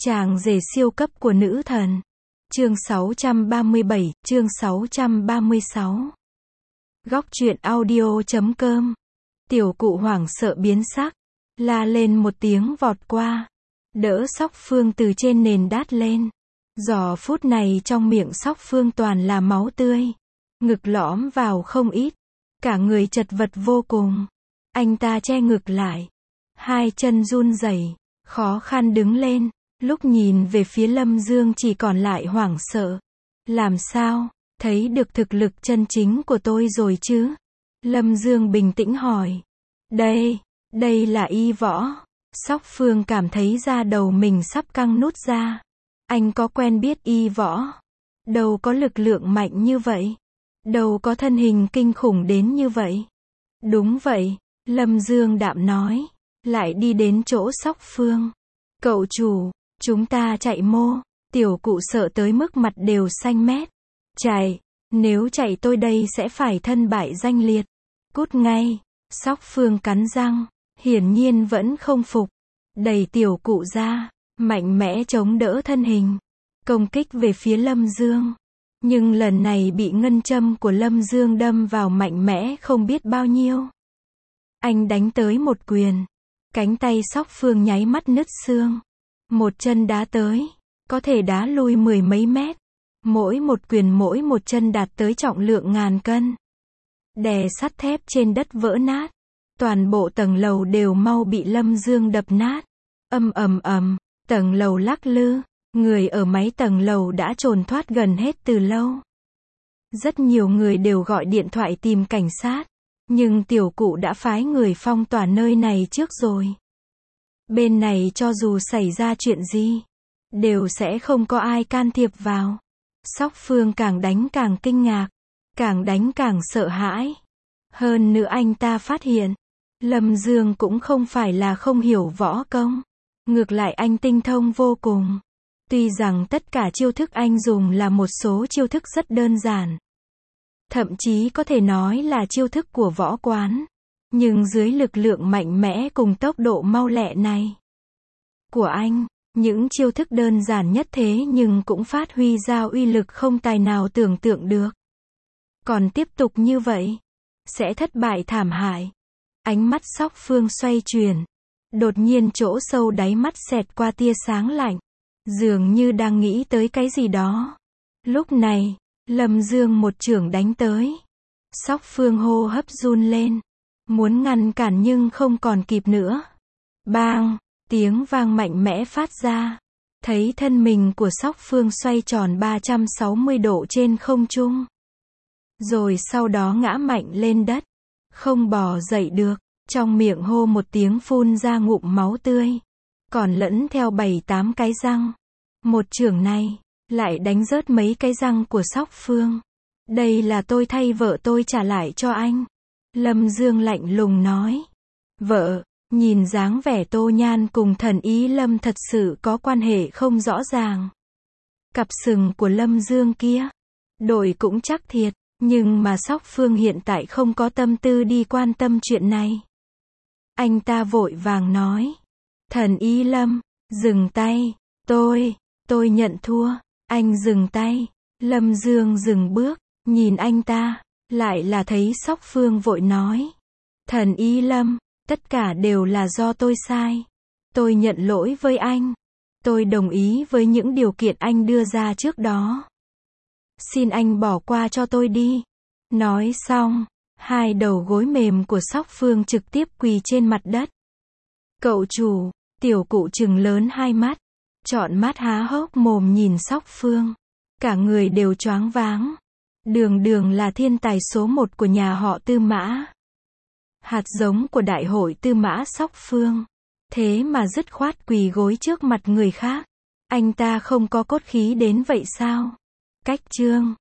Chàng rể siêu cấp của nữ thần. Chương 637, chương 636. Góc truyện audio.com. Tiểu cụ hoảng sợ biến sắc, la lên một tiếng vọt qua, đỡ Sóc Phương từ trên nền đát lên. Giờ phút này trong miệng Sóc Phương toàn là máu tươi, ngực lõm vào không ít, cả người chật vật vô cùng. Anh ta che ngực lại, hai chân run rẩy, khó khăn đứng lên, lúc nhìn về phía Lâm Dương chỉ còn lại hoảng sợ. Làm sao, thấy được thực lực chân chính của tôi rồi chứ? Lâm Dương bình tĩnh hỏi. Đây là y võ. Sóc Phương cảm thấy da đầu mình sắp căng nút ra. Anh có quen biết y võ, đâu có lực lượng mạnh như vậy, đâu có thân hình kinh khủng đến như vậy. Đúng vậy, Lâm Dương đạm nói, lại đi đến chỗ Sóc Phương. Cậu chủ, chúng ta chạy mô. Tiểu cụ sợ tới mức mặt đều xanh mét. Chạy, nếu chạy tôi đây sẽ phải thân bại danh liệt. Cút ngay. Sóc Phương cắn răng, hiển nhiên vẫn không phục. Đẩy tiểu cụ ra, mạnh mẽ chống đỡ thân hình, công kích về phía Lâm Dương. Nhưng lần này bị ngân châm của Lâm Dương đâm vào mạnh mẽ không biết bao nhiêu. Anh đánh tới một quyền, cánh tay Sóc Phương nháy mắt nứt xương. Một chân đá tới, có thể đá lui 10 mấy mét. Mỗi một quyền mỗi một chân đạt tới trọng lượng ngàn cân. Đè sắt thép trên đất vỡ nát. Toàn bộ tầng lầu đều mau bị Lâm Dương đập nát. Ầm, tầng lầu lắc lư. Người ở mấy tầng lầu đã trốn thoát gần hết từ lâu. Rất nhiều người đều gọi điện thoại tìm cảnh sát. Nhưng tiểu cụ đã phái người phong tỏa nơi này trước rồi. Bên này cho dù xảy ra chuyện gì, đều sẽ không có ai can thiệp vào. Sóc Phương càng đánh càng kinh ngạc, càng đánh càng sợ hãi. Hơn nữa anh ta phát hiện, Lâm Dương cũng không phải là không hiểu võ công. Ngược lại anh tinh thông vô cùng. Tuy rằng tất cả chiêu thức anh dùng là một số chiêu thức rất đơn giản. Thậm chí có thể nói là chiêu thức của võ quán. Nhưng dưới lực lượng mạnh mẽ cùng tốc độ mau lẹ này của anh, những chiêu thức đơn giản nhất thế nhưng cũng phát huy ra uy lực không tài nào tưởng tượng được. Còn tiếp tục như vậy, sẽ thất bại thảm hại. Ánh mắt Sóc Phương xoay chuyển. Đột nhiên chỗ sâu đáy mắt xẹt qua tia sáng lạnh. Dường như đang nghĩ tới cái gì đó. Lúc này, Lâm Dương một chưởng đánh tới. Sóc Phương hô hấp run lên. Muốn ngăn cản nhưng không còn kịp nữa. Bang! Tiếng vang mạnh mẽ phát ra. Thấy thân mình của Sóc Phương xoay tròn 360 độ trên không trung. Rồi sau đó ngã mạnh lên đất. Không bò dậy được. Trong miệng hô một tiếng phun ra ngụm máu tươi. Còn lẫn theo 7-8 cái răng. Một chưởng này, lại đánh rớt mấy cái răng của Sóc Phương. Đây là tôi thay vợ tôi trả lại cho anh. Lâm Dương lạnh lùng nói. Vợ, nhìn dáng vẻ Tô Nhan cùng thần ý Lâm thật sự có quan hệ không rõ ràng. Cặp sừng của Lâm Dương kia, đổi cũng chắc thiệt, nhưng mà Sóc Phương hiện tại không có tâm tư đi quan tâm chuyện này. Anh ta vội vàng nói. Thần ý Lâm, dừng tay, tôi nhận thua, anh dừng tay. Lâm Dương dừng bước, nhìn anh ta, lại là thấy Sóc Phương vội nói. Thần ý Lâm, tất cả đều là do tôi sai. Tôi nhận lỗi với anh. Tôi đồng ý với những điều kiện anh đưa ra trước đó. Xin anh bỏ qua cho tôi đi. Nói xong, hai đầu gối mềm của Sóc Phương trực tiếp quỳ trên mặt đất. Cậu chủ, tiểu cụ trừng lớn hai mắt, trọn mắt há hốc mồm nhìn Sóc Phương. Cả người đều choáng váng. Đường là thiên tài số 1 của nhà họ Tư Mã. Hạt giống của đại hội Tư Mã Sóc Phương. Thế mà dứt khoát quỳ gối trước mặt người khác. Anh ta không có cốt khí đến vậy sao? Cách chương